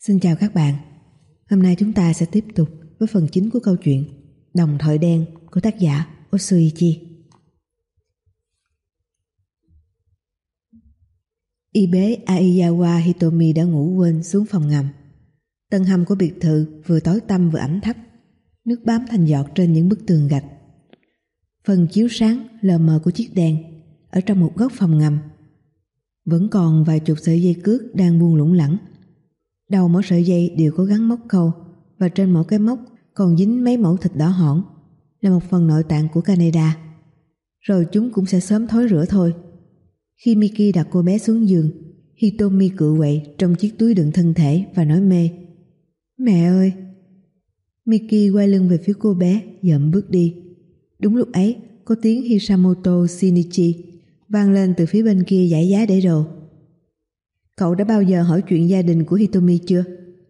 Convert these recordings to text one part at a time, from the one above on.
Xin chào các bạn. Hôm nay chúng ta sẽ tiếp tục với phần chính của câu chuyện Đồng Thoại Đen của tác giả Otsuichi. Ibe Aizawa Hitomi đã ngủ quên xuống phòng ngầm. Tầng hầm của biệt thự vừa tối tăm vừa ẩm thấp, nước bám thành giọt trên những bức tường gạch. Phần chiếu sáng lờ mờ của chiếc đèn ở trong một góc phòng ngầm. Vẫn còn vài chục sợi dây cước đang buông lủng lẳng. Đầu mỗi sợi dây đều có gắn móc câu, và trên mỗi cái móc còn dính mấy mẩu thịt đỏ hỏn, là một phần nội tạng của Kaneda. Rồi chúng cũng sẽ sớm thối rữa thôi. Khi Miki đặt cô bé xuống giường, Hitomi cựa quậy trong chiếc túi đựng thân thể và nói mê: "Mẹ ơi!" Miki quay lưng về phía cô bé, dậm bước đi. Đúng lúc ấy, có tiếng Hisamoto Shinichi vang lên từ phía bên kia dãy giá để đồ. "Cậu đã bao giờ hỏi chuyện gia đình của Hitomi chưa?"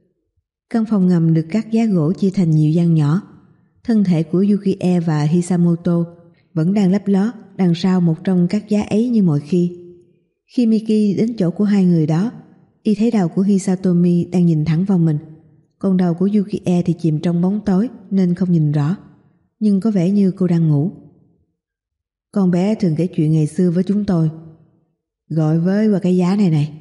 Căn phòng ngầm được cắt giá gỗ chia thành nhiều gian nhỏ. Thân thể của Yukie và Hisamoto vẫn đang lấp ló đằng sau một trong các giá ấy như mọi khi. Khi Miki đến chỗ của hai người đó, y thấy đầu của Hisatomi đang nhìn thẳng vào mình, còn đầu của Yukie thì chìm trong bóng tối nên không nhìn rõ, nhưng có vẻ như cô đang ngủ. "Con bé thường kể chuyện ngày xưa với chúng tôi, gọi với qua cái giá này này.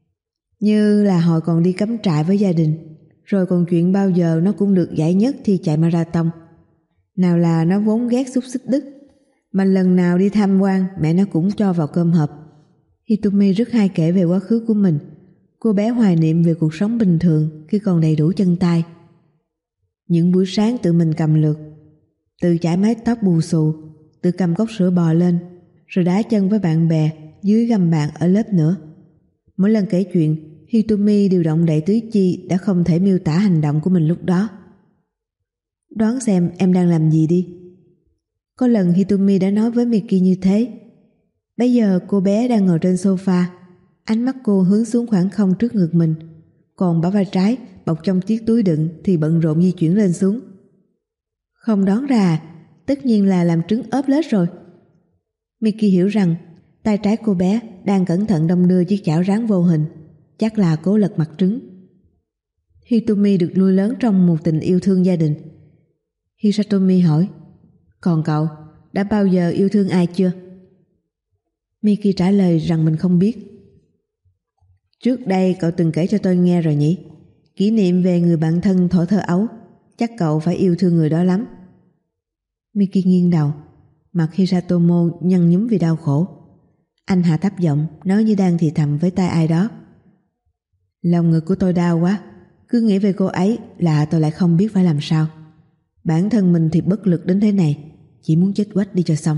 Như là hồi còn đi cắm trại với gia đình, rồi còn chuyện bao giờ nó cũng được giải nhất thi chạy marathon. Nào là nó vốn ghét xúc xích Đức, mà lần nào đi tham quan mẹ nó cũng cho vào cơm hộp." Hitomi rất hay kể về quá khứ của mình. Cô bé hoài niệm về cuộc sống bình thường khi còn đầy đủ chân tay. Những buổi sáng tự mình cầm lược, tự chải mái tóc bù xù, tự cầm cốc sữa bò lên, rồi đá chân với bạn bè dưới gầm bàn ở lớp nữa. Mỗi lần kể chuyện, Hitomi đều động đậy tứ chi đã không thể miêu tả hành động của mình lúc đó. "Đoán xem em đang làm gì đi." Có lần Hitomi đã nói với Miki như thế. Bây giờ cô bé đang ngồi trên sofa, ánh mắt cô hướng xuống khoảng không trước ngực mình, còn bả vai trái bọc trong chiếc túi đựng thì bận rộn di chuyển lên xuống. Không đoán ra, tất nhiên là làm trứng ốp lết rồi. Miki hiểu rằng tay trái cô bé đang cẩn thận đong đưa chiếc chảo rán vô hình, chắc là cố lật mặt trứng. Hitomi được nuôi lớn trong một tình yêu thương gia đình. Hisatomi hỏi: "Còn cậu, đã bao giờ yêu thương ai chưa?" Miki trả lời rằng mình không biết. "Trước đây cậu từng kể cho tôi nghe rồi nhỉ? Kỷ niệm về người bạn thân thuở thơ ấu, chắc cậu phải yêu thương người đó lắm." Miki nghiêng đầu, mặt Hisatomo nhăn nhúm vì đau khổ. Anh hạ thấp giọng, nói như đang thì thầm với tai ai đó: "Lòng ngực của tôi đau quá, cứ nghĩ về cô ấy là tôi lại không biết phải làm sao. Bản thân mình thì bất lực đến thế này, chỉ muốn chết quách đi cho xong."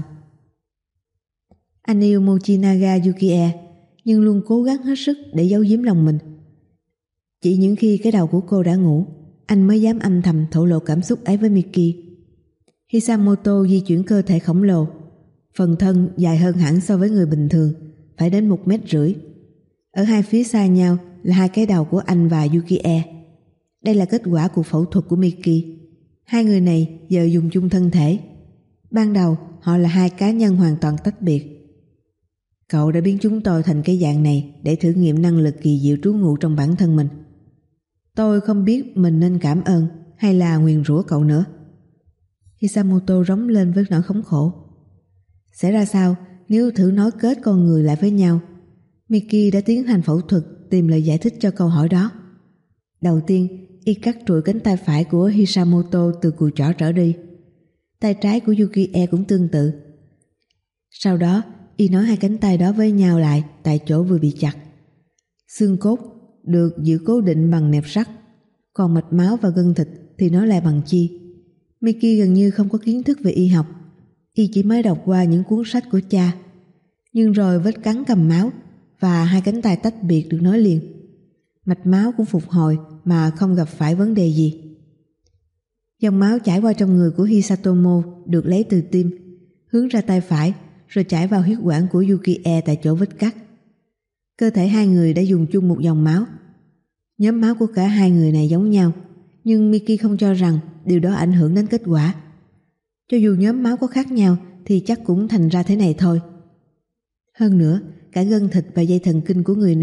Anh yêu Mochinaga Yukie, nhưng luôn cố gắng hết sức để giấu giếm lòng mình. Chỉ những khi cái đầu của cô đã ngủ, anh mới dám âm thầm thổ lộ cảm xúc ấy với Miki. Hisamoto di chuyển cơ thể khổng lồ, phần thân dài hơn hẳn so với người bình thường, phải đến 1,5 mét. Ở hai phía xa nhau là hai cái đầu của anh và Yukie. Đây là kết quả của phẫu thuật của Miki. Hai người này giờ dùng chung thân thể. Ban đầu họ là hai cá nhân hoàn toàn tách biệt. "Cậu đã biến chúng tôi thành cái dạng này để thử nghiệm năng lực kỳ diệu trú ngụ trong bản thân mình. Tôi không biết mình nên cảm ơn hay là nguyền rủa cậu nữa." Hisamoto rống lên với nỗi khốn khổ. Sẽ ra sao nếu thử nối kết con người lại với nhau? Miki đã tiến hành phẫu thuật tìm lời giải thích cho câu hỏi đó. Đầu tiên, y cắt trụi cánh tay phải của Hisamoto từ cùi chỏ trở đi. Tay trái của Yukie cũng tương tự. Sau đó, y nối hai cánh tay đó với nhau lại tại chỗ vừa bị chặt. Xương cốt được giữ cố định bằng nẹp sắt, còn mạch máu và gân thịt thì nối lại bằng chi. Miki gần như không có kiến thức về y học, y chỉ mới đọc qua những cuốn sách của cha. Nhưng rồi vết cắn cầm máu và hai cánh tay tách biệt được nối liền. Mạch máu cũng phục hồi mà không gặp phải vấn đề gì. Dòng máu chảy qua trong người của Hisatomo được lấy từ tim, hướng ra tay phải, rồi chảy vào huyết quản của Yukie tại chỗ vết cắt. Cơ thể hai người đã dùng chung một dòng máu. Nhóm máu của cả hai người này giống nhau, nhưng Miki không cho rằng điều đó ảnh hưởng đến kết quả. Cho dù nhóm máu có khác nhau thì chắc cũng thành ra thế này thôi. Hơn nữa, cả gân thịt và dây thần kinh của người này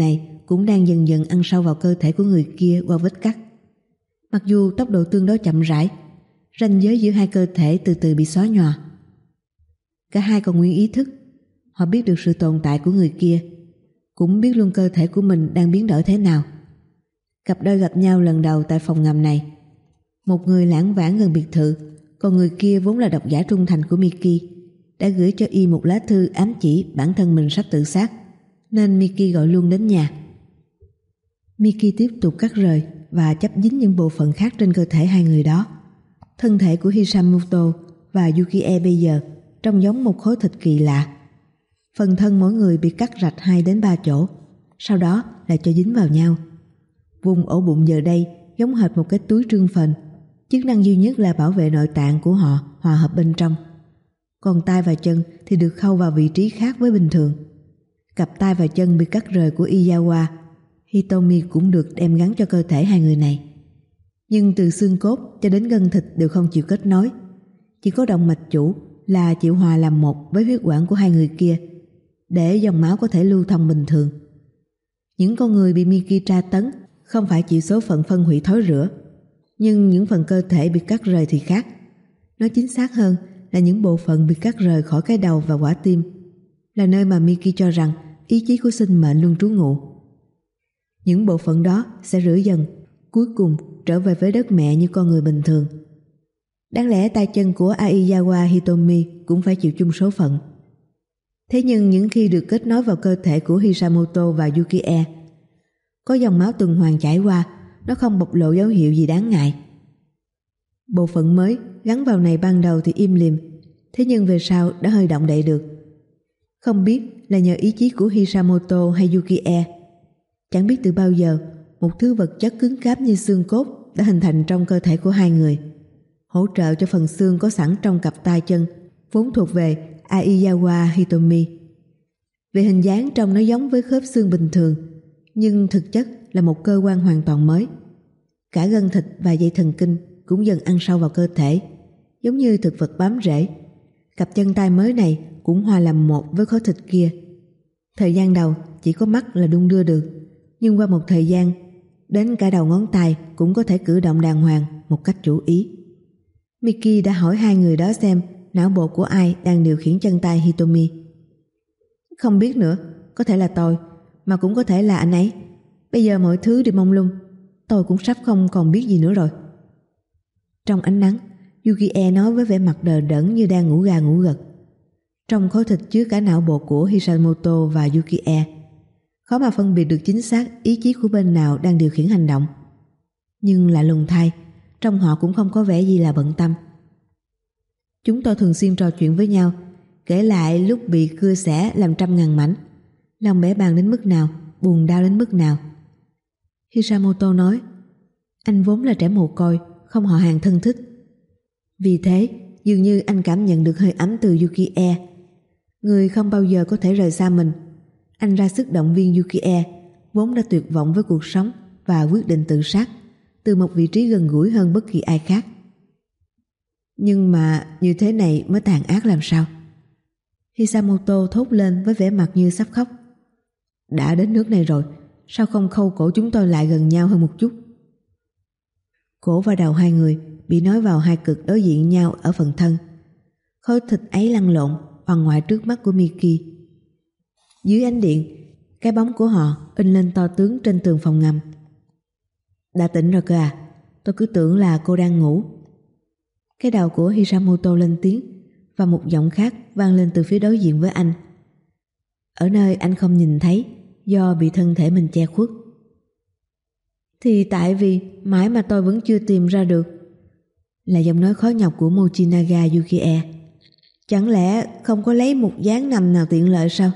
cũng đang dần dần ăn sâu vào cơ thể của người kia qua vết cắt. Mặc dù tốc độ tương đối chậm rãi, ranh giới giữa hai cơ thể từ từ bị xóa nhòa. Cả hai còn nguyên ý thức, họ biết được sự tồn tại của người kia, cũng biết luôn cơ thể của mình đang biến đổi thế nào. Cặp đôi gặp nhau lần đầu tại phòng ngầm này. Một người lãng vãng gần biệt thự, còn người kia vốn là độc giả trung thành của Miki, đã gửi cho y một lá thư ám chỉ bản thân mình sắp tự sát, nên Miki gọi luôn đến nhà. Miki tiếp tục cắt rời và chấp dính những bộ phận khác trên cơ thể hai người đó. Thân thể của Hisamoto và Yukie bây giờ trông giống một khối thịt kỳ lạ. Phần thân mỗi người bị cắt rạch 2 đến 3 chỗ, sau đó lại cho dính vào nhau. Vùng ổ bụng giờ đây giống hệt một cái túi trương phình, chức năng duy nhất là bảo vệ nội tạng của họ hòa hợp bên trong. Còn tay và chân thì được khâu vào vị trí khác với bình thường. Cặp tay và chân bị cắt rời của Izawa Hitomi cũng được đem gắn cho cơ thể hai người này. Nhưng từ xương cốt cho đến gân thịt đều không chịu kết nối. Chỉ có động mạch chủ là chịu hòa làm một với huyết quản của hai người kia, để dòng máu có thể lưu thông bình thường. Những con người bị Miki tra tấn không phải chịu số phận phân hủy thối rữa, nhưng những phần cơ thể bị cắt rời thì khác. Nói chính xác hơn là những bộ phận bị cắt rời khỏi cái đầu và quả tim, là nơi mà Miki cho rằng ý chí của sinh mệnh luôn trú ngụ. Những bộ phận đó sẽ rửa dần, cuối cùng trở về với đất mẹ như con người bình thường. Đáng lẽ tay chân của Aizawa Hitomi cũng phải chịu chung số phận. Thế nhưng những khi được kết nối vào cơ thể của Hisamoto và Yukie, có dòng máu tuần hoàn chảy qua, nó không bộc lộ dấu hiệu gì đáng ngại. Bộ phận mới gắn vào này ban đầu thì im lìm, thế nhưng về sau đã hơi động đậy được. Không biết là nhờ ý chí của Hisamoto hay Yukie. Chẳng biết từ bao giờ một thứ vật chất cứng cáp như xương cốt đã hình thành trong cơ thể của hai người, hỗ trợ cho phần xương có sẵn trong cặp tay chân vốn thuộc về Aizawa Hitomi. Về hình dáng trông nó giống với khớp xương bình thường, nhưng thực chất là một cơ quan hoàn toàn mới. Cả gân thịt và dây thần kinh cũng dần ăn sâu vào cơ thể, giống như thực vật bám rễ. Cặp chân tay mới này cũng hòa làm một với khối thịt kia. Thời gian đầu chỉ có mắt là đung đưa được, nhưng qua một thời gian, đến cả đầu ngón tay cũng có thể cử động đàng hoàng một cách chủ ý. Miki đã hỏi hai người đó xem não bộ của ai đang điều khiển chân tay Hitomi. Không biết nữa, có thể là tôi, mà cũng có thể là anh ấy. Bây giờ mọi thứ đều mông lung, tôi cũng sắp không còn biết gì nữa rồi. Trong ánh nắng, Yukie nói với vẻ mặt đờ đẫn như đang ngủ gà ngủ gật. Trong khối thịt chứa cả não bộ của Hisamoto và Yukie, khó mà phân biệt được chính xác ý chí của bên nào đang điều khiển hành động. Nhưng lạ lùng thay, trong họ cũng không có vẻ gì là bận tâm. Chúng tôi thường xuyên trò chuyện với nhau, kể lại lúc bị cưa xẻ làm trăm ngàn mảnh, lòng bẽ bàng đến mức nào, buồn đau đến mức nào. Hisamoto nói, anh vốn là trẻ mồ côi, không họ hàng thân thích. Vì thế, dường như anh cảm nhận được hơi ấm từ Yukie, người không bao giờ có thể rời xa mình. Anh ra sức động viên Yukie, vốn đã tuyệt vọng với cuộc sống và quyết định tự sát, từ một vị trí gần gũi hơn bất kỳ ai khác. Nhưng mà như thế này mới tàn ác làm sao? Hisamoto thốt lên với vẻ mặt như sắp khóc. Đã đến nước này rồi, sao không khâu cổ chúng tôi lại gần nhau hơn một chút? Cổ và đầu hai người bị nối vào hai cực đối diện nhau ở phần thân. Khối thịt ấy lăn lộn bằng ngoại trước mắt của Miki. Dưới ánh điện, cái bóng của họ in lên to tướng trên tường phòng ngầm. Đã tỉnh rồi cơ à? Tôi cứ tưởng là cô đang ngủ. Cái đầu của Hisamoto lên tiếng, và một giọng khác vang lên từ phía đối diện với anh, ở nơi anh không nhìn thấy do bị thân thể mình che khuất. Thì tại vì mãi mà tôi vẫn chưa tìm ra được. Là giọng nói khó nhọc của Mochinaga Yukie. Chẳng lẽ không có lấy một dáng nằm nào tiện lợi sao?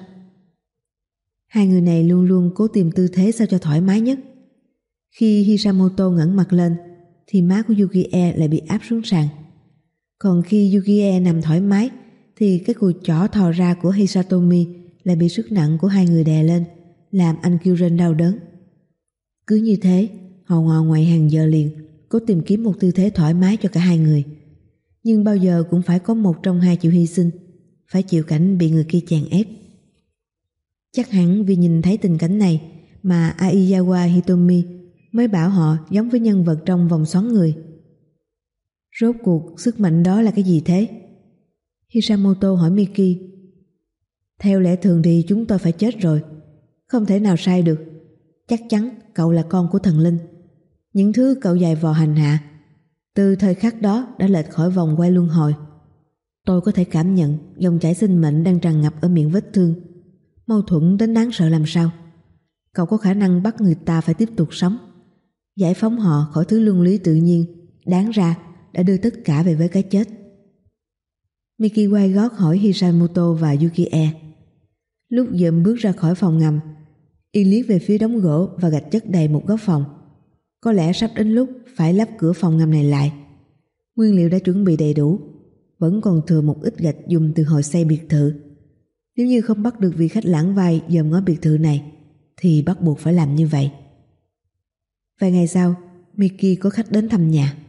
Hai người này luôn luôn cố tìm tư thế sao cho thoải mái nhất. Khi Hisamoto ngẩng mặt lên thì má của Yukie lại bị áp xuống sàn. Còn khi Yukie nằm thoải mái thì cái cùi chỏ thò ra của Hisatomi lại bị sức nặng của hai người đè lên, làm anh kêu rên đau đớn. Cứ như thế, họ ngọ ngoại hàng giờ liền, cố tìm kiếm một tư thế thoải mái cho cả hai người. Nhưng bao giờ cũng phải có một trong hai chịu hy sinh, phải chịu cảnh bị người kia chèn ép. Chắc hẳn vì nhìn thấy tình cảnh này mà Aizawa Hitomi mới bảo họ giống với nhân vật trong Vòng Xoắn Người. Rốt cuộc sức mạnh đó là cái gì thế? Hisamoto hỏi Miki. Theo lẽ thường thì chúng tôi phải chết rồi. Không thể nào sai được. Chắc chắn cậu là con của thần linh. Những thứ cậu dày vò hành hạ từ thời khắc đó đã lệch khỏi vòng quay luân hồi. Tôi có thể cảm nhận dòng chảy sinh mệnh đang tràn ngập ở miệng vết thương. Mâu thuẫn đến đáng sợ làm sao. Cậu có khả năng bắt người ta phải tiếp tục sống, giải phóng họ khỏi thứ luân lý tự nhiên đáng ra đã đưa tất cả về với cái chết. Miki quay gót hỏi Hisamoto và Yukie. Lúc dượm bước ra khỏi phòng ngầm, y liếc về phía đống gỗ và gạch chất đầy một góc phòng. Có lẽ sắp đến lúc phải lắp cửa phòng ngầm này lại. Nguyên liệu đã chuẩn bị đầy đủ, vẫn còn thừa một ít gạch dùng từ hồi xây biệt thự. Nếu như không bắt được vị khách lãng vai dòm ngó biệt thự này thì bắt buộc phải làm như vậy. Vài ngày sau, Miki có khách đến thăm nhà.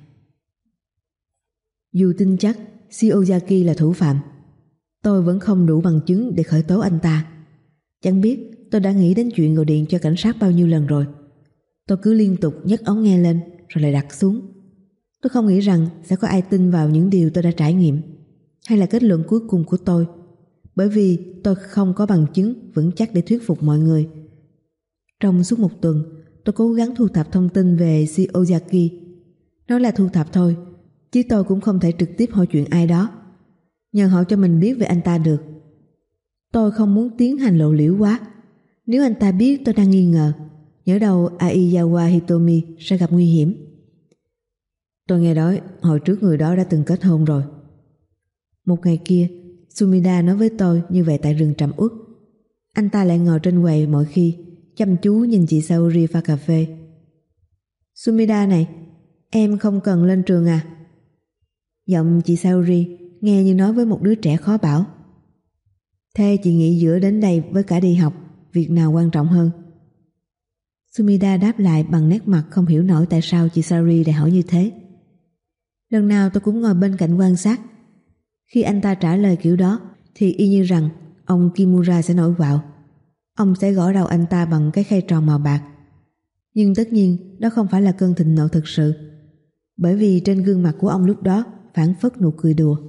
Dù tin chắc Shiozaki là thủ phạm, tôi vẫn không đủ bằng chứng để khởi tố anh ta. Chẳng biết tôi đã nghĩ đến chuyện gọi điện cho cảnh sát bao nhiêu lần rồi. Tôi cứ liên tục nhấc ống nghe lên rồi lại đặt xuống. Tôi không nghĩ rằng sẽ có ai tin vào những điều tôi đã trải nghiệm hay là kết luận cuối cùng của tôi, bởi vì tôi không có bằng chứng vững chắc để thuyết phục mọi người. Trong suốt một tuần, tôi cố gắng thu thập thông tin về Shiozaki. Nói là thu thập thôi, chứ tôi cũng không thể trực tiếp hỏi chuyện ai đó, nhờ họ cho mình biết về anh ta được. Tôi không muốn tiến hành lộ liễu quá. Nếu anh ta biết tôi đang nghi ngờ, nhỡ đâu Aizawa Hitomi sẽ gặp nguy hiểm. Tôi nghe nói hồi trước người đó đã từng kết hôn rồi. Một ngày kia, Sumida nói với tôi như vậy tại rừng trầm uất. Anh ta lại ngồi trên quầy mọi khi, chăm chú nhìn chị Saori pha cà phê. Sumida này, em không cần lên trường à? Giọng chị Saori nghe như nói với một đứa trẻ khó bảo. Thế chị nghĩ giữa đến đây với cả đi học, việc nào quan trọng hơn? Sumida đáp lại bằng nét mặt không hiểu nổi tại sao chị Saori lại hỏi như thế. Lần nào tôi cũng ngồi bên cạnh quan sát. Khi anh ta trả lời kiểu đó thì y như rằng ông Kimura sẽ nổi quạo. Ông sẽ gõ đầu anh ta bằng cái khay tròn màu bạc. Nhưng tất nhiên đó không phải là cơn thịnh nộ thực sự, bởi vì trên gương mặt của ông lúc đó phảng phất nụ cười đùa.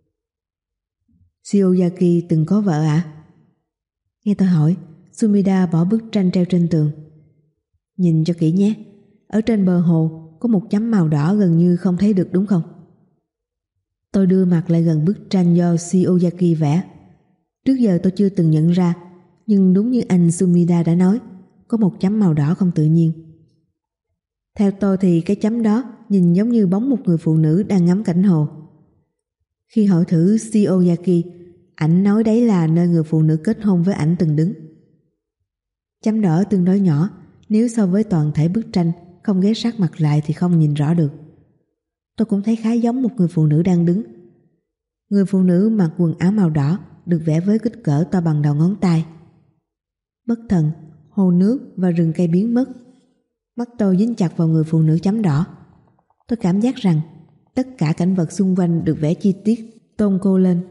Shiozaki từng có vợ ạ? Nghe tôi hỏi, Sumida bỏ bức tranh treo trên tường. Nhìn cho kỹ nhé, ở trên bờ hồ có một chấm màu đỏ gần như không thấy được đúng không? Tôi đưa mặt lại gần bức tranh do Shiozaki vẽ. Trước giờ tôi chưa từng nhận ra, nhưng đúng như anh Sumida đã nói, có một chấm màu đỏ không tự nhiên. Theo tôi thì cái chấm đó nhìn giống như bóng một người phụ nữ đang ngắm cảnh hồ. Khi hỏi thử Shiozaki, ảnh nói đấy là nơi người phụ nữ kết hôn với ảnh từng đứng. Chấm đỏ tương đối nhỏ, nếu so với toàn thể bức tranh không ghé sát mặt lại thì không nhìn rõ được. Tôi cũng thấy khá giống một người phụ nữ đang đứng. Người phụ nữ mặc quần áo màu đỏ được vẽ với kích cỡ to bằng đầu ngón tay. Bất thần, hồ nước và rừng cây biến mất. Mắt tôi dính chặt vào người phụ nữ chấm đỏ. Tôi cảm giác rằng tất cả cảnh vật xung quanh được vẽ chi tiết, tôn cô lên.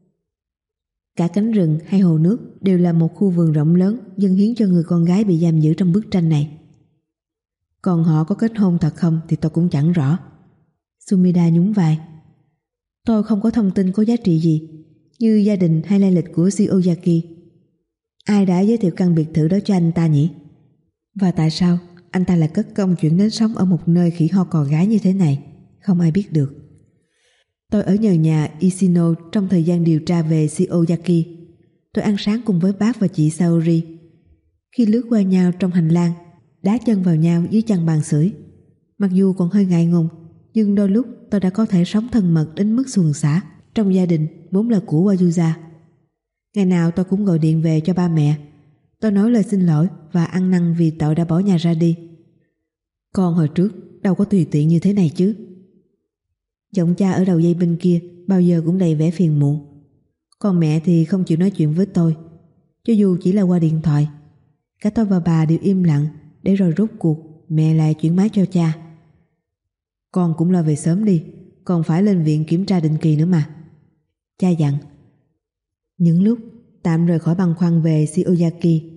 Cả cánh rừng hay hồ nước đều là một khu vườn rộng lớn dâng hiến cho người con gái bị giam giữ trong bức tranh này. Còn họ có kết hôn thật không thì tôi cũng chẳng rõ. Sumida nhún vai. Tôi không có thông tin có giá trị gì, như gia đình hay lai lịch của Shiozaki. Ai đã giới thiệu căn biệt thự đó cho anh ta nhỉ? Và tại sao anh ta lại cất công chuyển đến sống ở một nơi khỉ ho cò gái như thế này? Không ai biết được. Tôi ở nhờ nhà Ishino trong thời gian điều tra về Shiozaki. Tôi ăn sáng cùng với bác và chị Saori. Khi lướt qua nhau trong hành lang, đá chân vào nhau dưới chân bàn sưởi. Mặc dù còn hơi ngại ngùng, nhưng đôi lúc tôi đã có thể sống thân mật đến mức xuồng xả trong gia đình vốn là của Wajuza. Ngày nào tôi cũng gọi điện về cho ba mẹ. Tôi nói lời xin lỗi và ăn năn vì tội đã bỏ nhà ra đi. Con hồi trước đâu có tùy tiện như thế này chứ. Giọng cha ở đầu dây bên kia bao giờ cũng đầy vẻ phiền muộn. Còn mẹ thì không chịu nói chuyện với tôi, cho dù chỉ là qua điện thoại. Cả tôi và bà đều im lặng, để rồi rốt cuộc mẹ lại chuyển máy cho cha. Con cũng lo về sớm đi, còn phải lên viện kiểm tra định kỳ nữa mà, cha dặn. Những lúc tạm rời khỏi băn khoăn về Shiozaki,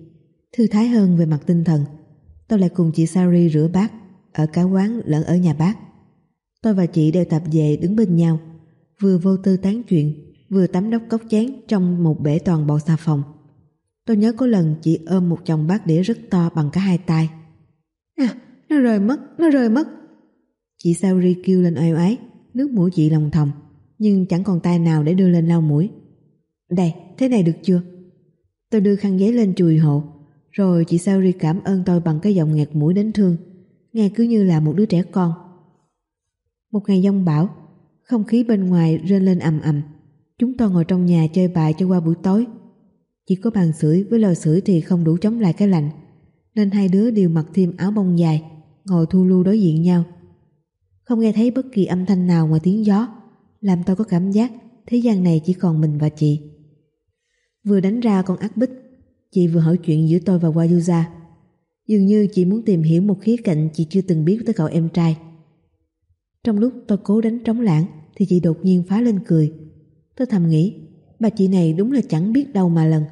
Thư thái hơn về mặt tinh thần. Tôi lại cùng chị Sari rửa bát ở cả quán lẫn ở nhà bác. Tôi và chị đều tập về đứng bên nhau, vừa vô tư tán chuyện, vừa tắm đốc cốc chén trong một bể toàn bộ xà phòng. Tôi nhớ có lần chị ôm một chồng bát đĩa rất to bằng cả hai tay. Nó rơi mất. Chị Sari kêu lên oai oái, nước mũi chị lòng thòng, nhưng chẳng còn tay nào để đưa lên lau mũi. Đây, thế này được chưa? Tôi đưa khăn giấy lên chùi hộ, rồi chị Sari cảm ơn tôi bằng cái giọng nghẹt mũi đến thương, nghe cứ như là một đứa trẻ con. Một ngày giông bão, không khí bên ngoài rên lên ầm ầm. Chúng tôi ngồi trong nhà chơi bài cho qua buổi tối. Chỉ có bàn sưởi với lò sưởi thì không đủ chống lại cái lạnh, nên hai đứa đều mặc thêm áo bông dài, ngồi thu lu đối diện nhau. Không nghe thấy bất kỳ âm thanh nào ngoài tiếng gió, làm tôi có cảm giác thế gian này chỉ còn mình và chị. Vừa đánh ra con ác bích, chị vừa hỏi chuyện giữa tôi và Wayuza. Dường như chị muốn tìm hiểu một khía cạnh chị chưa từng biết tới cậu em trai. Trong lúc tôi cố đánh trống lãng thì chị đột nhiên phá lên cười. Tôi thầm nghĩ, bà chị này đúng là chẳng biết đâu mà lần.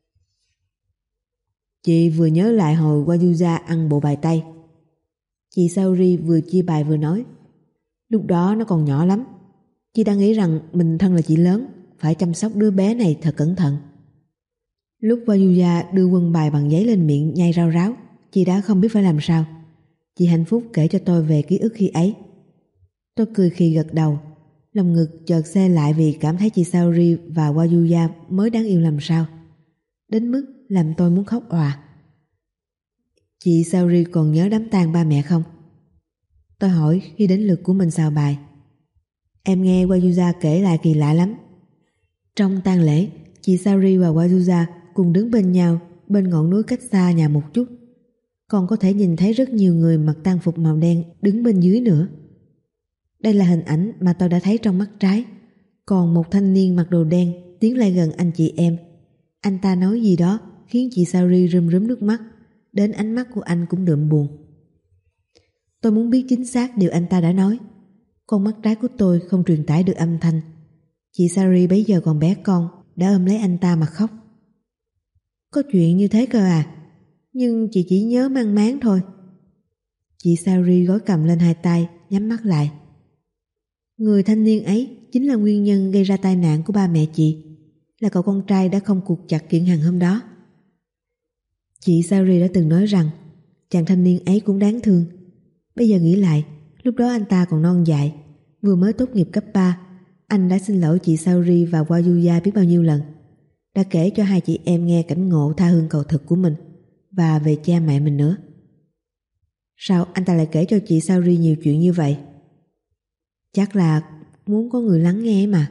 Chị vừa nhớ lại hồi Wayuza ăn bộ bài tay. Chị Saori vừa chia bài vừa nói, lúc đó nó còn nhỏ lắm. Chị đã nghĩ rằng mình thân là chị lớn, phải chăm sóc đứa bé này thật cẩn thận. Lúc Wayuza đưa quân bài bằng giấy lên miệng nhai rau ráo, chị đã không biết phải làm sao. Chị hạnh phúc kể cho tôi về ký ức khi ấy. Tôi cười khì gật đầu, lòng ngực chợt xe lại vì cảm thấy chị Saori và Wayuza mới đáng yêu làm sao, đến mức làm tôi muốn khóc òa. Chị Saori còn nhớ đám tang ba mẹ không? Tôi hỏi khi đến lượt của mình xào bài. Em nghe Wayuza kể lại kỳ lạ lắm. Trong tang lễ, chị Saori và Wayuza cùng đứng bên nhau bên ngọn núi cách xa nhà một chút. Còn có thể nhìn thấy rất nhiều người mặc tang phục màu đen đứng bên dưới nữa. Đây là hình ảnh mà tôi đã thấy trong mắt trái. Còn một thanh niên mặc đồ đen tiến lại gần anh chị em. Anh ta nói gì đó khiến chị Saori rơm rớm nước mắt, đến ánh mắt của anh cũng đượm buồn. Tôi muốn biết chính xác điều anh ta đã nói. Con mắt trái của tôi không truyền tải được âm thanh. Chị Saori bấy giờ còn bé con đã ôm lấy anh ta mà khóc. Có chuyện như thế cơ à? Nhưng chị chỉ nhớ mang máng thôi. Chị Saori gối cầm lên hai tay, nhắm mắt lại. Người thanh niên ấy chính là nguyên nhân gây ra tai nạn của ba mẹ chị, là cậu con trai đã không cuộc chặt kiện hàng hôm đó. Chị Saori đã từng nói rằng chàng thanh niên ấy cũng đáng thương. Bây giờ nghĩ lại, lúc đó anh ta còn non dại, vừa mới tốt nghiệp cấp 3. Anh đã xin lỗi chị Saori và Wayuza biết bao nhiêu lần, đã kể cho hai chị em nghe cảnh ngộ tha hương cầu thực của mình và về cha mẹ mình nữa. Sao anh ta lại kể cho chị Saori nhiều chuyện như vậy? Chắc là muốn có người lắng nghe mà.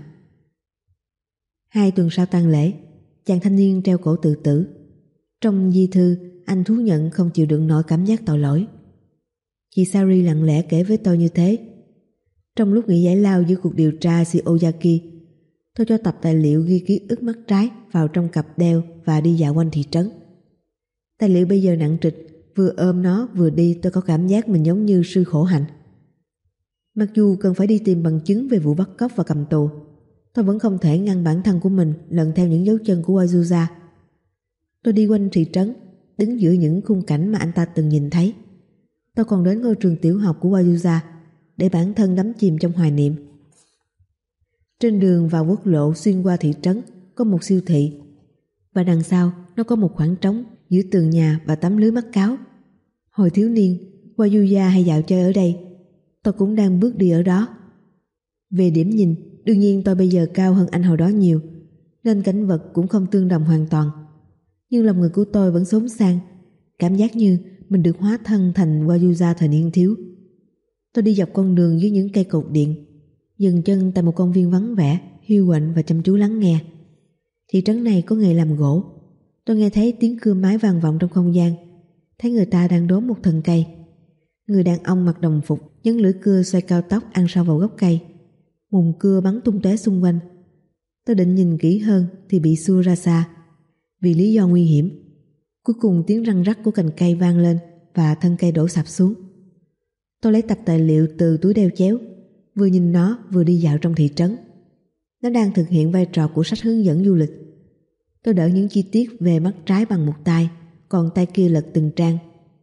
2 tuần sau tang lễ, chàng thanh niên treo cổ tự tử. Trong di thư, anh thú nhận không chịu đựng nổi cảm giác tội lỗi. Chị Saori lặng lẽ kể với tôi như thế. Trong lúc nghỉ giải lao giữa cuộc điều tra Shiozaki, tôi cho tập tài liệu ghi ký ức mắt trái vào trong cặp đeo và đi dạo quanh thị trấn. Tài liệu bây giờ nặng trịch, vừa ôm nó vừa đi tôi có cảm giác mình giống như sư khổ hạnh. Mặc dù cần phải đi tìm bằng chứng về vụ bắt cóc và cầm tù, tôi vẫn không thể ngăn bản thân của mình lần theo những dấu chân của Wayuza. Tôi đi quanh thị trấn, đứng giữa những khung cảnh mà anh ta từng nhìn thấy. Tôi còn đến ngôi trường tiểu học của Wayuza để bản thân đắm chìm trong hoài niệm. Trên đường vào quốc lộ xuyên qua thị trấn có một siêu thị, và đằng sau nó có một khoảng trống giữa tường nhà và tấm lưới mắt cáo. Hồi thiếu niên, Wayuza hay dạo chơi ở đây. Tôi cũng đang bước đi ở đó. Về điểm nhìn, đương nhiên tôi bây giờ cao hơn anh hồi đó nhiều, nên cảnh vật cũng không tương đồng hoàn toàn. Nhưng lòng người của tôi vẫn xốn sang, cảm giác như mình được hóa thân thành Wayuza thời niên thiếu. Tôi đi dọc con đường dưới những cây cột điện, dừng chân tại một công viên vắng vẻ, hiu quạnh và chăm chú lắng nghe. Thị trấn này có nghề làm gỗ. Tôi nghe thấy tiếng cưa máy vang vọng trong không gian, thấy người ta đang đốn một thân cây. Người đàn ông mặc đồng phục nhấn lưỡi cưa xoay cao tốc ăn sâu vào gốc cây. Mùn cưa bắn tung tóe xung quanh. Tôi định nhìn kỹ hơn thì bị xua ra xa vì lý do nguy hiểm. Cuối cùng tiếng răng rắc của cành cây vang lên và thân cây đổ sập xuống. Tôi lấy tập tài liệu từ túi đeo chéo, vừa nhìn nó vừa đi dạo trong thị trấn. Nó đang thực hiện vai trò của sách hướng dẫn du lịch. Tôi đỡ những chi tiết về mắt trái bằng một tay, còn tay kia lật từng trang.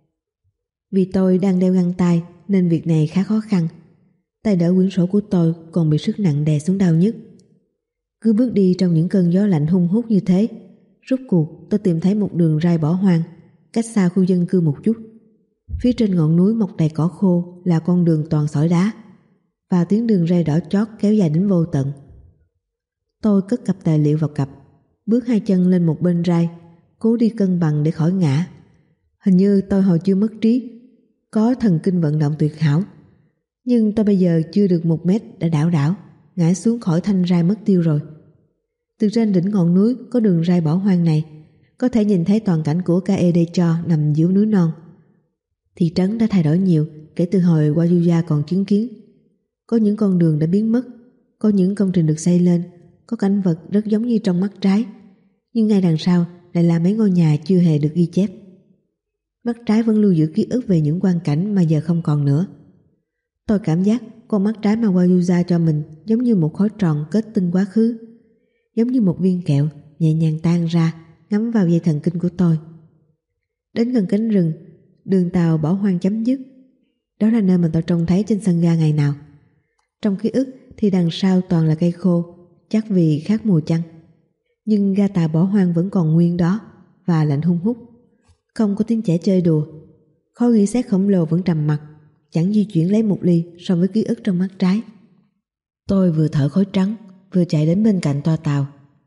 Vì tôi đang đeo găng tay nên việc này khá khó khăn. Tay đỡ quyển sổ của tôi còn bị sức nặng đè xuống đau nhức. Cứ bước đi trong những cơn gió lạnh hun hút như thế, rốt cuộc tôi tìm thấy một đường ray bỏ hoang cách xa khu dân cư một chút. Phía trên ngọn núi mọc đầy cỏ khô là con đường toàn sỏi đá, và tuyến đường ray đỏ chót kéo dài đến vô tận. Tôi cất cặp tài liệu vào cặp, bước hai chân lên một bên ray, cố đi cân bằng để khỏi ngã. Hình như tôi hồi chưa mất trí, có thần kinh vận động tuyệt hảo. Nhưng tôi bây giờ chưa được 1 mét đã đảo đảo, ngã xuống khỏi thanh ray mất tiêu rồi. Từ trên đỉnh ngọn núi có đường ray bỏ hoang này, có thể nhìn thấy toàn cảnh của Kaedecho nằm giữa núi non. Thị trấn đã thay đổi nhiều kể từ hồi Wayuya còn chứng kiến. Có những con đường đã biến mất, có những công trình được xây lên, có cảnh vật rất giống như trong mắt trái, nhưng ngay đằng sau lại là mấy ngôi nhà chưa hề được ghi chép. Mắt trái vẫn lưu giữ ký ức về những quang cảnh mà giờ không còn nữa. Tôi cảm giác con mắt trái mà Wayuya cho mình giống như một khối tròn kết tinh quá khứ, giống như một viên kẹo nhẹ nhàng tan ra ngắm vào dây thần kinh của tôi. Đến gần cánh rừng, đường tàu bỏ hoang chấm dứt. Đó là nơi mà tôi trông thấy trên sân ga ngày nào. Trong ký ức thì đằng sau toàn là cây khô, chắc vì khác mùa chăng. Nhưng ga tàu bỏ hoang vẫn còn nguyên đó, và lạnh hun hút. Không có tiếng trẻ chơi đùa. Khối ghi sét khổng lồ vẫn trầm mặc, chẳng di chuyển lấy một ly so với ký ức trong mắt trái. Tôi vừa thở khói trắng, vừa chạy đến bên cạnh toa tàu.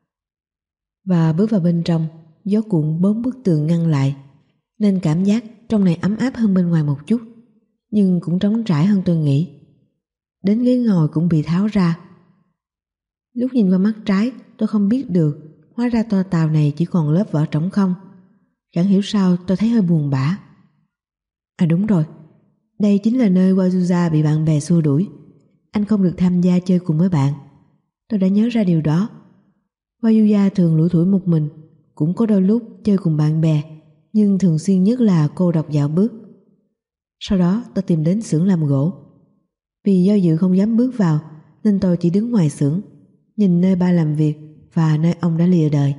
Và bước vào bên trong, gió cuộn 4 bức tường ngăn lại, nên cảm giác trong này ấm áp hơn bên ngoài một chút, nhưng cũng trống trải hơn tôi nghĩ. Đến ghế ngồi cũng bị tháo ra. Lúc nhìn qua mắt trái, tôi không biết được, hóa ra toa tàu này chỉ còn lớp vỏ trống không. Chẳng hiểu sao tôi thấy hơi buồn bã. À đúng rồi, đây chính là nơi Wayuya bị bạn bè xua đuổi. Anh không được tham gia chơi cùng với bạn. Tôi đã nhớ ra điều đó. Wayuya thường lủi thủi một mình, cũng có đôi lúc chơi cùng bạn bè, nhưng thường xuyên nhất là cô độc dạo bước. Sau đó tôi tìm đến xưởng làm gỗ. Vì do dự không dám bước vào nên tôi chỉ đứng ngoài xưởng, nhìn nơi ba làm việc và nơi ông đã lìa đời.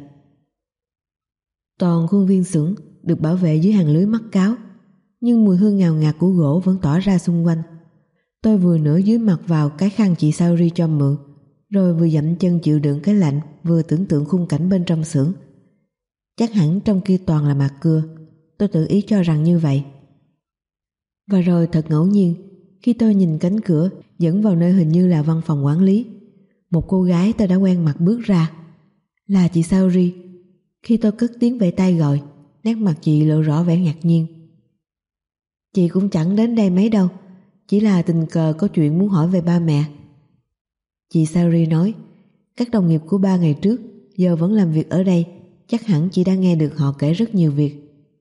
Toàn khuôn viên xưởng được bảo vệ dưới hàng lưới mắt cáo, nhưng mùi hương ngào ngạt của gỗ vẫn tỏa ra xung quanh. Tôi vừa nửa dưới mặt vào cái khăn chị Saori cho mượn, rồi vừa dậm chân chịu đựng cái lạnh, vừa tưởng tượng khung cảnh bên trong xưởng. Chắc hẳn trong kia toàn là mạc cưa, tôi tự ý cho rằng như vậy. Và rồi thật ngẫu nhiên, khi tôi nhìn cánh cửa dẫn vào nơi hình như là văn phòng quản lý, một cô gái tôi đã quen mặt bước ra. Là chị Saori. Khi tôi cất tiếng vẫy tay gọi, nét mặt chị lộ rõ vẻ ngạc nhiên. Chị cũng chẳng đến đây mấy đâu, chỉ là tình cờ có chuyện muốn hỏi về ba mẹ. Chị Saori nói, các đồng nghiệp của ba ngày trước giờ vẫn làm việc ở đây, chắc hẳn chị đã nghe được họ kể rất nhiều việc.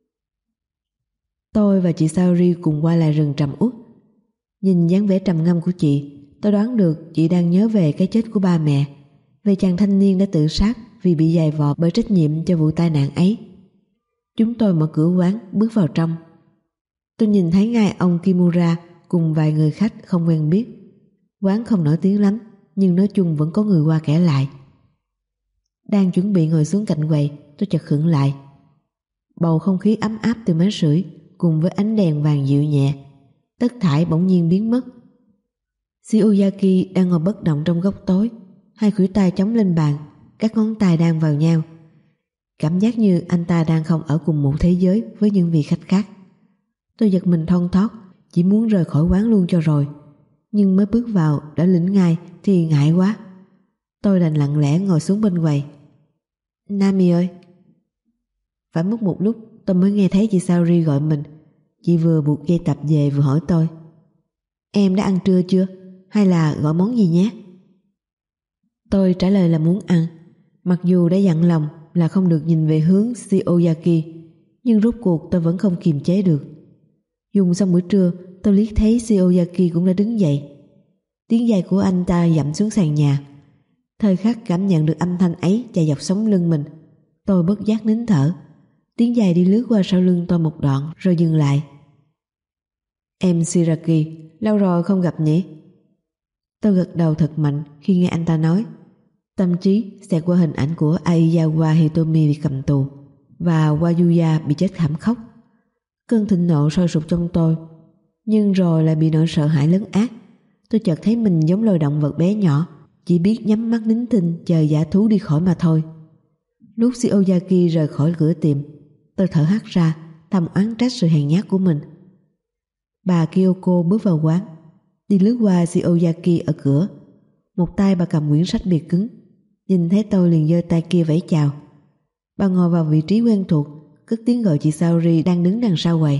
Tôi và chị Saori cùng qua lại rừng trầm uất. Nhìn dáng vẻ trầm ngâm của chị, tôi đoán được chị đang nhớ về cái chết của ba mẹ, về chàng thanh niên đã tự sát vì bị giày vò bởi trách nhiệm cho vụ tai nạn ấy. Chúng tôi mở cửa quán bước vào trong. Tôi nhìn thấy ngay ông Kimura cùng vài người khách không quen biết. Quán không nổi tiếng lắm, nhưng nói chung vẫn có người qua kẻ lại. Đang chuẩn bị ngồi xuống cạnh quầy, tôi chợt khựng lại. Bầu không khí ấm áp từ máy sưởi cùng với ánh đèn vàng dịu nhẹ, tất thảy bỗng nhiên biến mất. Shiozaki đang ngồi bất động trong góc tối, hai khuỷu tay chống lên bàn, các ngón tay đang vào nhau. Cảm giác như anh ta đang không ở cùng một thế giới với những vị khách khác. Tôi giật mình thon thót, chỉ muốn rời khỏi quán luôn cho rồi. Nhưng mới bước vào đã lĩnh ngay thì ngại quá. Tôi đành lặng lẽ ngồi xuống bên quầy. Nami ơi. Phải mất một lúc tôi mới nghe thấy chị Saori gọi mình. Chị vừa buộc dây tập về vừa hỏi tôi, em đã ăn trưa chưa? Hay là gọi món gì nhé? Tôi trả lời là muốn ăn, mặc dù đã dặn lòng là không được nhìn về hướng Shiozaki, nhưng rốt cuộc tôi vẫn không kiềm chế được. Dùng xong bữa trưa, tôi liếc thấy Shiozaki cũng đã đứng dậy. Tiếng giày của anh ta dậm xuống sàn nhà. Thời khắc cảm nhận được âm thanh ấy chạy dọc sống lưng mình, tôi bất giác nín thở. Tiếng giày đi lướt qua sau lưng tôi một đoạn rồi dừng lại. Em Shiraki, lâu rồi không gặp nhỉ? Tôi gật đầu thật mạnh khi nghe anh ta nói. Tâm trí xẹt qua hình ảnh của Aizawa Hitomi bị cầm tù. và Wayuya bị chết thảm khốc. Cơn thịnh nộ sôi sục trong tôi, nhưng rồi lại bị nỗi sợ hãi lấn át. Tôi chợt thấy mình giống loài động vật bé nhỏ, chỉ biết nhắm mắt nín thinh chờ dã thú đi khỏi mà thôi. Lúc Shiozaki rời khỏi cửa tiệm, tôi thở hắt ra, thầm oán trách sự hèn nhát của mình. Bà Kyoko bước vào quán, đi lướt qua Shiozaki ở cửa. Một tay bà cầm quyển sách bìa cứng, nhìn thấy tôi liền giơ tay kia vẫy chào. Bà ngồi vào vị trí quen thuộc, cất tiếng gọi chị Saori đang đứng đằng sau quầy.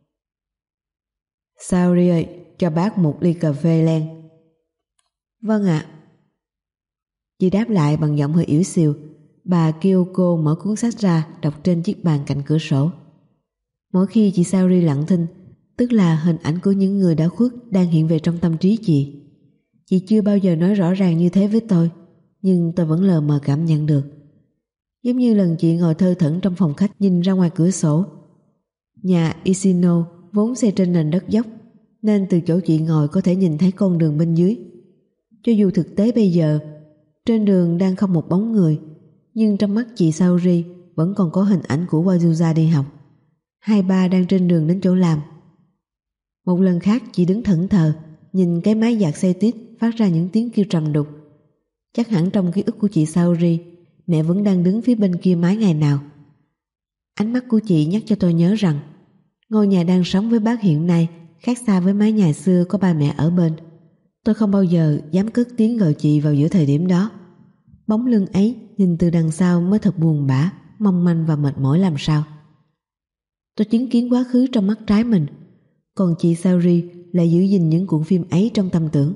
Saori ơi, cho bác một ly cà phê len. Vâng ạ. Chị đáp lại bằng giọng hơi yếu xìu. Bà Kyoko mở cuốn sách ra, đọc trên chiếc bàn cạnh cửa sổ. Mỗi khi chị Saori lặng thinh, tức là hình ảnh của những người đã khuất đang hiện về trong tâm trí chị. Chị chưa bao giờ nói rõ ràng như thế với tôi, nhưng tôi vẫn lờ mờ cảm nhận được. Giống như lần chị ngồi thơ thẩn trong phòng khách nhìn ra ngoài cửa sổ. Nhà Ishino vốn xây trên nền đất dốc, nên từ chỗ chị ngồi có thể nhìn thấy con đường bên dưới. Cho dù thực tế bây giờ trên đường đang không một bóng người, nhưng trong mắt chị Saori vẫn còn có hình ảnh của Wazuza đi học. Hai ba đang trên đường đến chỗ làm. Một lần khác chị đứng thẫn thờ, nhìn cái máy giặt xe tít phát ra những tiếng kêu trầm đục. Chắc hẳn trong ký ức của chị Saori, mẹ vẫn đang đứng phía bên kia máy ngày nào. Ánh mắt của chị nhắc cho tôi nhớ rằng ngôi nhà đang sống với bác hiện nay khác xa với mái nhà xưa có ba mẹ ở bên. Tôi không bao giờ dám cất tiếng gọi chị vào giữa thời điểm đó. Bóng lưng ấy nhìn từ đằng sau mới thật buồn bã, mong manh và mệt mỏi làm sao. Tôi chứng kiến quá khứ trong mắt trái mình, còn chị Saori lại giữ gìn những cuộn phim ấy trong tâm tưởng.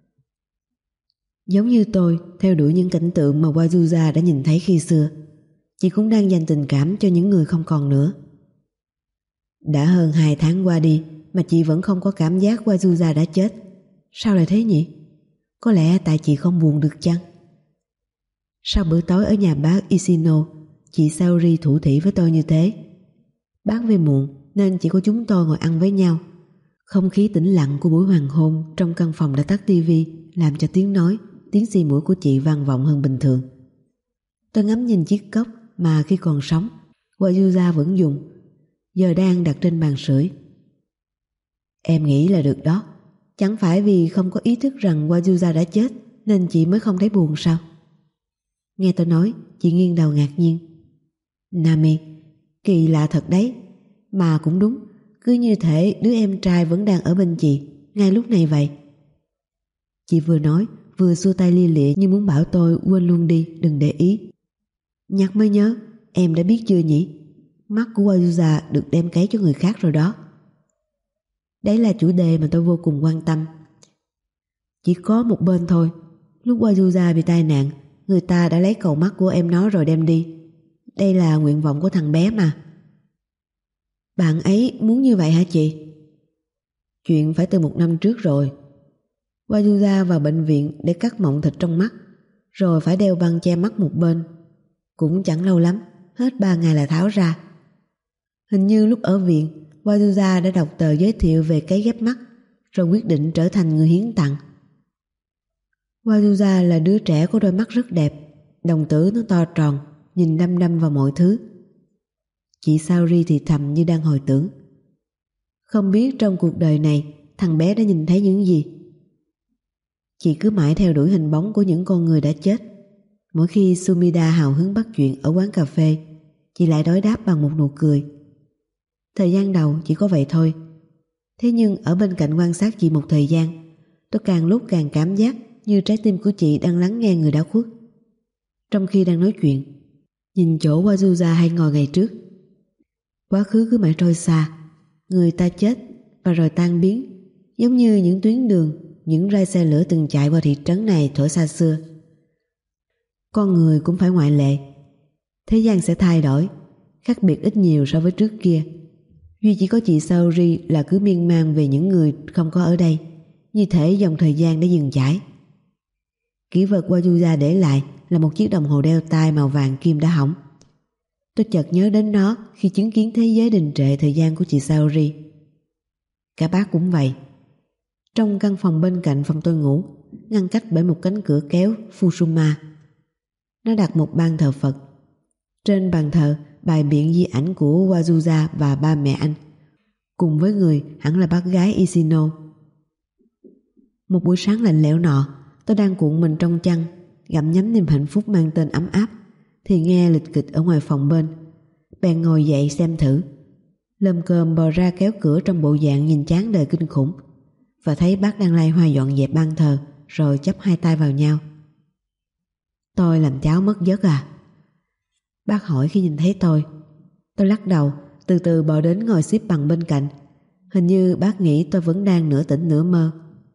Giống như tôi theo đuổi những cảnh tượng mà Wazuza đã nhìn thấy khi xưa, chị cũng đang dành tình cảm cho những người không còn nữa. Đã hơn 2 tháng qua đi mà chị vẫn không có cảm giác Wazuza đã chết. Sao lại thế nhỉ? Có lẽ tại chị không buồn được chăng? Sau bữa tối ở nhà bác Ishino, chị Saori thủ thỉ với tôi như thế. Bác về muộn nên chỉ có chúng tôi ngồi ăn với nhau. Không khí tĩnh lặng của buổi hoàng hôn trong căn phòng đã tắt tivi làm cho tiếng nói, tiếng xì mũi của chị vang vọng hơn bình thường. Tôi ngắm nhìn chiếc cốc mà khi còn sống Wazuza vẫn dùng, giờ đang đặt trên bàn sưởi. Em nghĩ là được đó. Chẳng phải vì không có ý thức rằng Wazuza đã chết nên chị mới không thấy buồn sao? Nghe tôi nói, chị nghiêng đầu ngạc nhiên. Nami, kỳ lạ thật đấy. Mà cũng đúng, cứ như thể đứa em trai vẫn đang ở bên chị ngay lúc này vậy. Chị vừa nói vừa xua tay lia lịa như muốn bảo tôi quên luôn đi, đừng để ý. Nhắc mới nhớ, em đã biết chưa nhỉ? Mắt của Wazuza được đem cấy cho người khác rồi đó. Đấy là chủ đề mà tôi vô cùng quan tâm. Chỉ có một bên thôi. Lúc Wazuza bị tai nạn, người ta đã lấy cầu mắt của em nó rồi đem đi. Đây là nguyện vọng của thằng bé mà. Bạn ấy muốn như vậy hả chị? Chuyện phải từ 1 năm trước rồi. Wazuza vào bệnh viện để cắt mộng thịt trong mắt, rồi phải đeo băng che mắt một bên. Cũng chẳng lâu lắm, hết 3 ngày là tháo ra. Hình như lúc ở viện, Wazuza đã đọc tờ giới thiệu về cấy ghép mắt, rồi quyết định trở thành người hiến tặng. Wazuza là đứa trẻ có đôi mắt rất đẹp, đồng tử nó to tròn, nhìn đăm đăm vào mọi thứ. Chị Saori thì thầm như đang hồi tưởng. Không biết trong cuộc đời này thằng bé đã nhìn thấy những gì. Chị cứ mãi theo đuổi hình bóng của những con người đã chết. Mỗi khi Sumida hào hứng bắt chuyện ở quán cà phê, chị lại đối đáp bằng một nụ cười. Thời gian đầu chỉ có vậy thôi. Thế nhưng ở bên cạnh quan sát chị một thời gian, tôi càng lúc càng cảm giác như trái tim của chị đang lắng nghe người đã khuất. Trong khi đang nói chuyện, nhìn chỗ Wazuza hay ngồi ngày trước, quá khứ cứ mãi trôi xa. Người ta chết và rồi tan biến, giống như những tuyến đường, những ray xe lửa từng chạy qua thị trấn này thuở xa xưa. Con người cũng phải ngoại lệ. Thế gian sẽ thay đổi, khác biệt ít nhiều so với trước kia. Duy chỉ có chị Saori là cứ miên man về những người không có ở đây, như thể dòng thời gian đã dừng chảy. Kỷ vật Wazuza để lại là một chiếc đồng hồ đeo tay màu vàng kim đã hỏng. Tôi chợt nhớ đến nó khi chứng kiến thế giới đình trệ thời gian của chị Saori. Cả bác cũng vậy. Trong căn phòng bên cạnh phòng tôi ngủ, ngăn cách bởi một cánh cửa kéo Fusuma, nó đặt một ban thờ Phật. Trên bàn thờ, bày biện di ảnh của Wazuza và ba mẹ anh. Cùng với người hẳn là bác gái Ishino. Một buổi sáng lạnh lẽo nọ, tôi đang cuộn mình trong chăn, gặm nhấm niềm hạnh phúc mang tên ấm áp, thì nghe lịch kịch ở ngoài phòng bên. Bèn ngồi dậy xem thử. Lơm cơm bò ra kéo cửa trong bộ dạng nhìn chán đời kinh khủng, và thấy bác đang lay hoay dọn dẹp ban thờ, rồi chắp hai tay vào nhau. Tôi làm cháu mất giấc à? Bác hỏi khi nhìn thấy tôi. Tôi lắc đầu, từ từ bò đến ngồi xếp bằng bên cạnh. Hình như bác nghĩ tôi vẫn đang nửa tỉnh nửa mơ.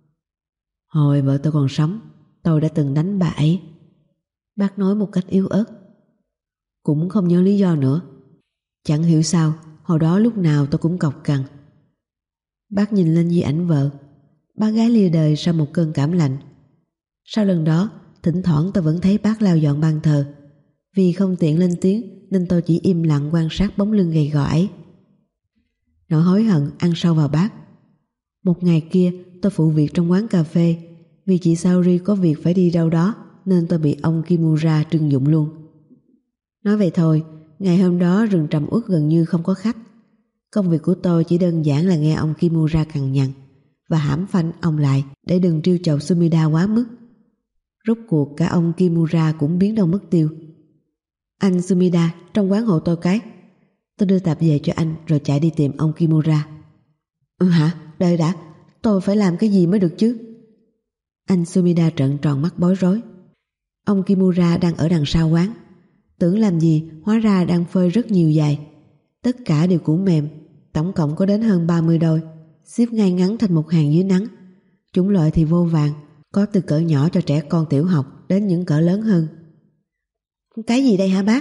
Hồi vợ tôi còn sống, tôi đã từng đánh bà ấy. Bác nói một cách yếu ớt. Cũng không nhớ lý do nữa. Chẳng hiểu sao, hồi đó lúc nào tôi cũng cọc cằn. Bác nhìn lên di ảnh vợ. Bác gái lìa đời sau một cơn cảm lạnh. Sau lần đó, thỉnh thoảng tôi vẫn thấy bác lau dọn ban thờ. Vì không tiện lên tiếng nên tôi chỉ im lặng quan sát bóng lưng gầy gò ấy. Nỗi hối hận ăn sâu vào bác. Một ngày kia tôi phụ việc trong quán cà phê. Vì chị Saori có việc phải đi đâu đó nên tôi bị ông Kimura trưng dụng luôn. Nói vậy thôi, ngày hôm đó rừng trầm uất gần như không có khách. Công việc của tôi chỉ đơn giản là nghe ông Kimura cằn nhằn và hãm phanh ông lại để đừng trêu chọc Sumida quá mức. Rốt cuộc cả ông Kimura cũng biến đâu mất tiêu. Anh Sumida, trong quán hộ tôi cái. Tôi đưa tạp về cho anh rồi chạy đi tìm ông Kimura. Hả? Đợi đã, tôi phải làm cái gì mới được chứ? Anh Sumida trợn tròn mắt bối rối. Ông Kimura đang ở đằng sau quán. Tưởng làm gì, hóa ra đang phơi rất nhiều giày. Tất cả đều cũ mềm, tổng cộng có đến hơn 30 đôi, xếp ngay ngắn thành một hàng dưới nắng. Chủng loại thì vô vàn, có từ cỡ nhỏ cho trẻ con tiểu học đến những cỡ lớn hơn. Cái gì đây hả bác?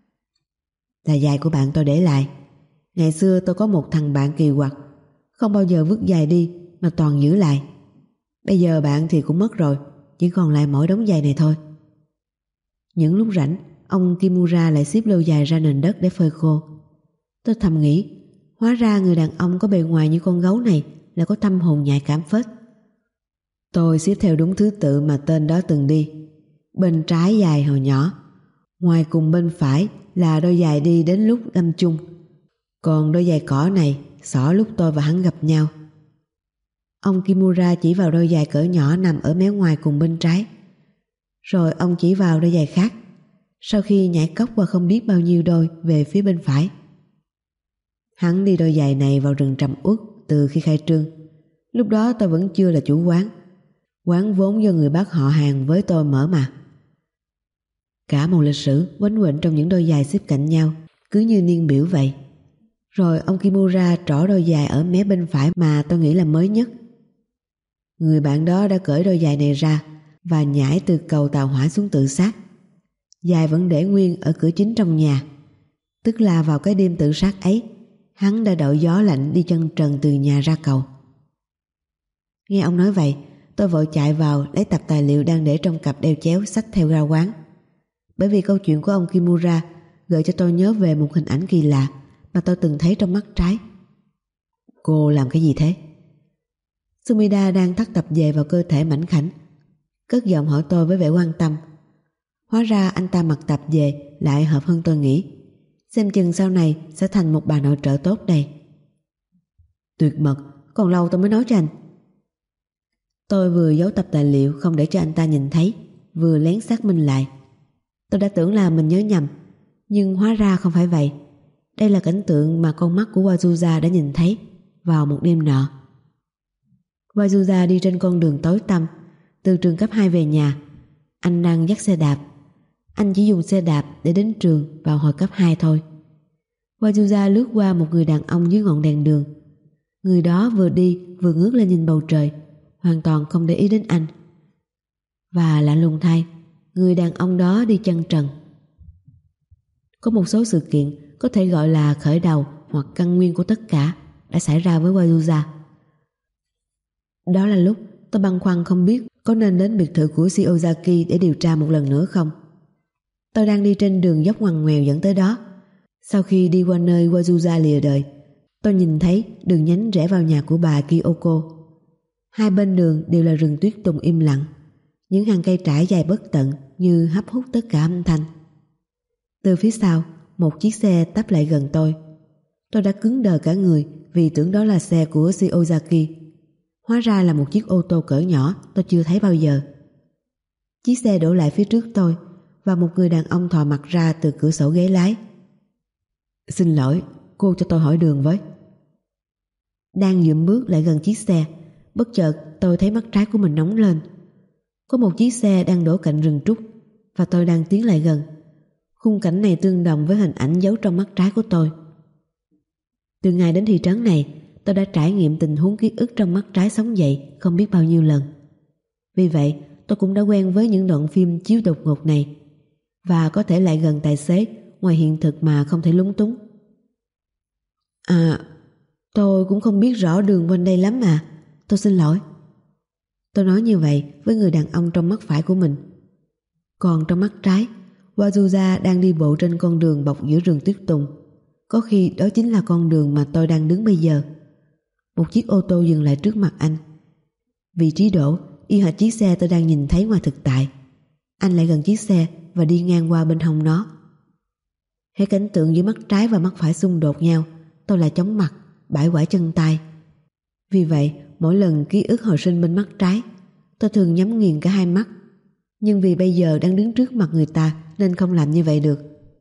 Là giày của bạn tôi để lại. Ngày xưa tôi có một thằng bạn kỳ quặc, không bao giờ vứt giày đi mà toàn giữ lại. Bây giờ bạn thì cũng mất rồi, chỉ còn lại mỗi đống giày này thôi. Những lúc rảnh, ông Kimura lại xếp lô giày ra nền đất để phơi khô. Tôi thầm nghĩ, hóa ra người đàn ông có bề ngoài như con gấu này là có tâm hồn nhạy cảm phết. Tôi xếp theo đúng thứ tự mà tên đó từng đi. Bên trái giày hồi nhỏ, ngoài cùng bên phải là đôi giày đi đến lúc lâm chung, còn đôi giày cỏ này xỏ lúc tôi và hắn gặp nhau. Ông Kimura chỉ vào đôi giày cỡ nhỏ nằm ở mé ngoài cùng bên trái. Rồi ông chỉ vào đôi giày khác, sau khi nhảy cóc qua không biết bao nhiêu đôi về phía bên phải. Hắn đi đôi giày này vào rừng trầm uất từ khi khai trương. Lúc đó tôi vẫn chưa là chủ quán. Quán vốn do người bác họ hàng với tôi mở mà. Cả một lịch sử quánh quẩn trong những đôi giày xếp cạnh nhau, cứ như niên biểu vậy. Rồi ông Kimura trỏ đôi giày ở mé bên phải mà tôi nghĩ là mới nhất. Người bạn đó đã cởi đôi giày này ra và nhảy từ cầu tàu hỏa xuống tự sát. Giày vẫn để nguyên ở cửa chính trong nhà. Tức là vào cái đêm tự sát ấy, hắn đã đội gió lạnh đi chân trần từ nhà ra cầu. Nghe ông nói vậy, tôi vội chạy vào lấy tập tài liệu đang để trong cặp đeo chéo xách theo ra quán. Bởi vì câu chuyện của ông Kimura gợi cho tôi nhớ về một hình ảnh kỳ lạ mà tôi từng thấy trong mắt trái. Cô làm cái gì thế? Sumida đang thắt tập về vào cơ thể mảnh khảnh, cất giọng hỏi tôi với vẻ quan tâm. Hóa ra anh ta mặc tập về lại hợp hơn tôi nghĩ. Xem chừng sau này sẽ thành một bà nội trợ tốt đây. Tuyệt mật, còn lâu tôi mới nói cho anh. Tôi vừa giấu tập tài liệu không để cho anh ta nhìn thấy, vừa lén xác minh lại. Tôi đã tưởng là mình nhớ nhầm, nhưng hóa ra không phải vậy. Đây là cảnh tượng mà con mắt của Wazuza đã nhìn thấy vào một đêm nọ. Wazuza đi trên con đường tối tăm từ trường cấp 2 về nhà. Anh đang dắt xe đạp. Anh chỉ dùng xe đạp để đến trường vào hồi cấp 2 thôi. Wazuza lướt qua một người đàn ông dưới ngọn đèn đường. Người đó vừa đi vừa ngước lên nhìn bầu trời, hoàn toàn không để ý đến anh. Và lạ lùng thay, người đàn ông đó đi chân trần. Có một số sự kiện có thể gọi là khởi đầu hoặc căn nguyên của tất cả đã xảy ra với Wazuza. Đó là lúc tôi băn khoăn không biết có nên đến biệt thự của Shiozaki để điều tra một lần nữa không. Tôi đang đi trên đường dốc ngoằn ngoèo dẫn tới đó. Sau khi đi qua nơi Wazuza lìa đời, tôi nhìn thấy đường nhánh rẽ vào nhà của bà Kyoko. Hai bên đường đều là rừng tuyết tùng im lặng, những hàng cây trải dài bất tận như hấp hút tất cả âm thanh. Từ phía sau, một chiếc xe tấp lại gần tôi. Tôi đã cứng đờ cả người vì tưởng đó là xe của Shiozaki. Hóa ra là một chiếc ô tô cỡ nhỏ tôi chưa thấy bao giờ. Chiếc xe đổ lại phía trước tôi và một người đàn ông thò mặt ra từ cửa sổ ghế lái. Xin lỗi, cô cho tôi hỏi đường với. Đang dụm bước lại gần chiếc xe, bất chợt tôi thấy mắt trái của mình nóng lên. Có một chiếc xe đang đổ cạnh rừng trúc và tôi đang tiến lại gần. Khung cảnh này tương đồng với hình ảnh giấu trong mắt trái của tôi. Từ ngày đến thị trấn này, tôi đã trải nghiệm tình huống ký ức trong mắt trái sống dậy không biết bao nhiêu lần. Vì vậy, tôi cũng đã quen với những đoạn phim chiếu đột ngột này và có thể lại gần tài xế ngoài hiện thực mà không thể lúng túng. Tôi cũng không biết rõ đường quanh đây lắm mà. Tôi xin lỗi. Tôi nói như vậy với người đàn ông trong mắt phải của mình. Còn trong mắt trái, Wazuza đang đi bộ trên con đường bọc giữa rừng tuyết tùng. Có khi đó chính là con đường mà tôi đang đứng bây giờ. Một chiếc ô tô dừng lại trước mặt anh. Vị trí đổ y hệt chiếc xe tôi đang nhìn thấy ngoài thực tại. Anh lại gần chiếc xe và đi ngang qua bên hông nó. Thấy cảnh tượng giữa mắt trái và mắt phải xung đột nhau, tôi lại chóng mặt, bãi quải chân tay. Vì vậy, mỗi lần ký ức hồi sinh bên mắt trái, tôi thường nhắm nghiền cả hai mắt. Nhưng vì bây giờ đang đứng trước mặt người ta nên không làm như vậy được.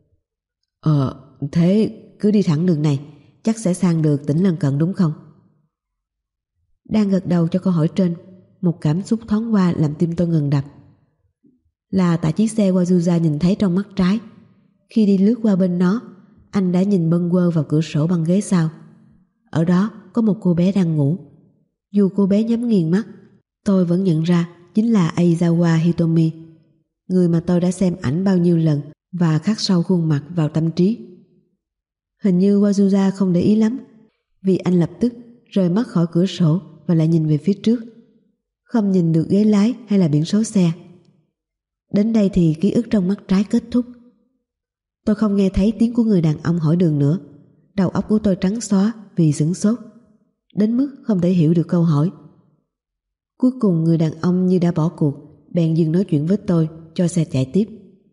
Thế cứ đi thẳng đường này, chắc sẽ sang được tỉnh lân cận đúng không? Đang gật đầu cho câu hỏi trên, một cảm xúc thoáng qua làm tim tôi ngừng đập. Là tại chiếc xe Wazuza nhìn thấy trong mắt trái. Khi đi lướt qua bên nó, anh đã nhìn bâng quơ vào cửa sổ băng ghế sau. Ở đó có một cô bé đang ngủ. Dù cô bé nhắm nghiền mắt, tôi vẫn nhận ra chính là Aizawa Hitomi, người mà tôi đã xem ảnh bao nhiêu lần và khắc sâu khuôn mặt vào tâm trí. Hình như Wazuza không để ý lắm, vì anh lập tức rời mắt khỏi cửa sổ và lại nhìn về phía trước, không nhìn được ghế lái hay là biển số xe. Đến đây thì ký ức trong mắt trái kết thúc. Tôi không nghe thấy tiếng của người đàn ông hỏi đường nữa. Đầu óc của tôi trắng xóa vì sửng sốt, đến mức không thể hiểu được câu hỏi. Cuối cùng người đàn ông như đã bỏ cuộc, bèn dừng nói chuyện với tôi, cho xe chạy tiếp.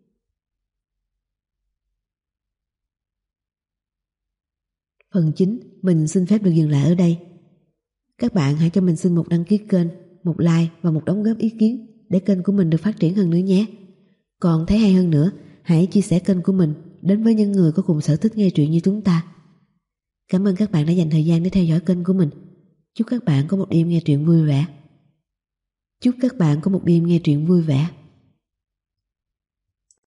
Phần 9, mình xin phép được dừng lại ở đây. Các bạn hãy cho mình xin một đăng ký kênh, một like và một đóng góp ý kiến để kênh của mình được phát triển hơn nữa nhé. Còn thấy hay hơn nữa, hãy chia sẻ kênh của mình đến với những người có cùng sở thích nghe truyện như chúng ta. Cảm ơn các bạn đã dành thời gian để theo dõi kênh của mình. Chúc các bạn có một đêm nghe truyện vui vẻ.